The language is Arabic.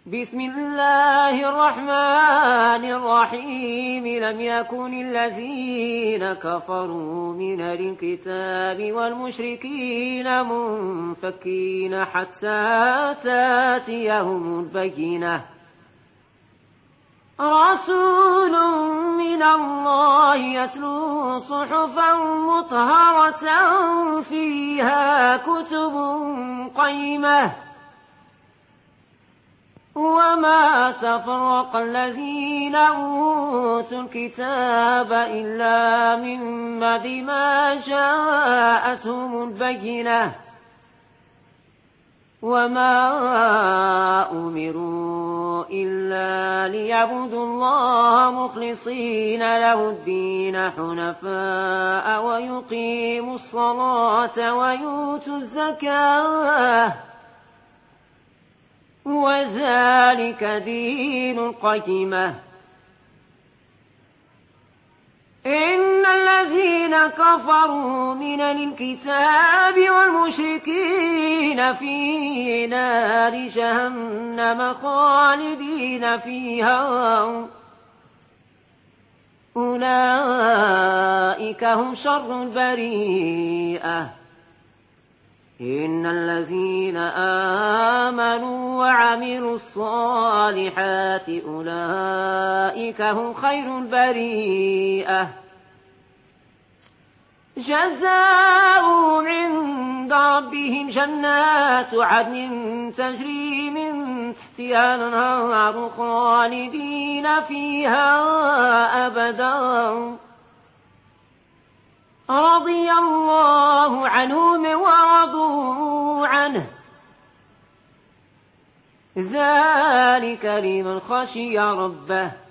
بسم الله الرحمن الرحيم لم يكن الذين كفروا من الكتاب والمشركين منفكين حتى تاتيهم البينة رسول من الله يتلو صحفا مطهرة فيها كتب قيمة وما تفرق الذين أوتوا الكتاب إلا من بعد ما جاءتهم البينة وما أمروا إلا ليعبدوا الله مخلصين له الدين حنفاء ويقيموا الصلاة ويؤتوا الزكاة وذلك دين القيمة إن الذين كفروا من الكتاب والمشركين في نار جهنم خالدين فيها أولئك هم شر البريئة إن الذين آمنوا وعملوا الصالحات أولئك هم خير البريئة جزاؤهم عند ربهم جنات عدن تجري من تحتها الأنهار خالدين فيها أبدا رضي الله عنهم ورضوا عنه ذلك لمن خشي ربه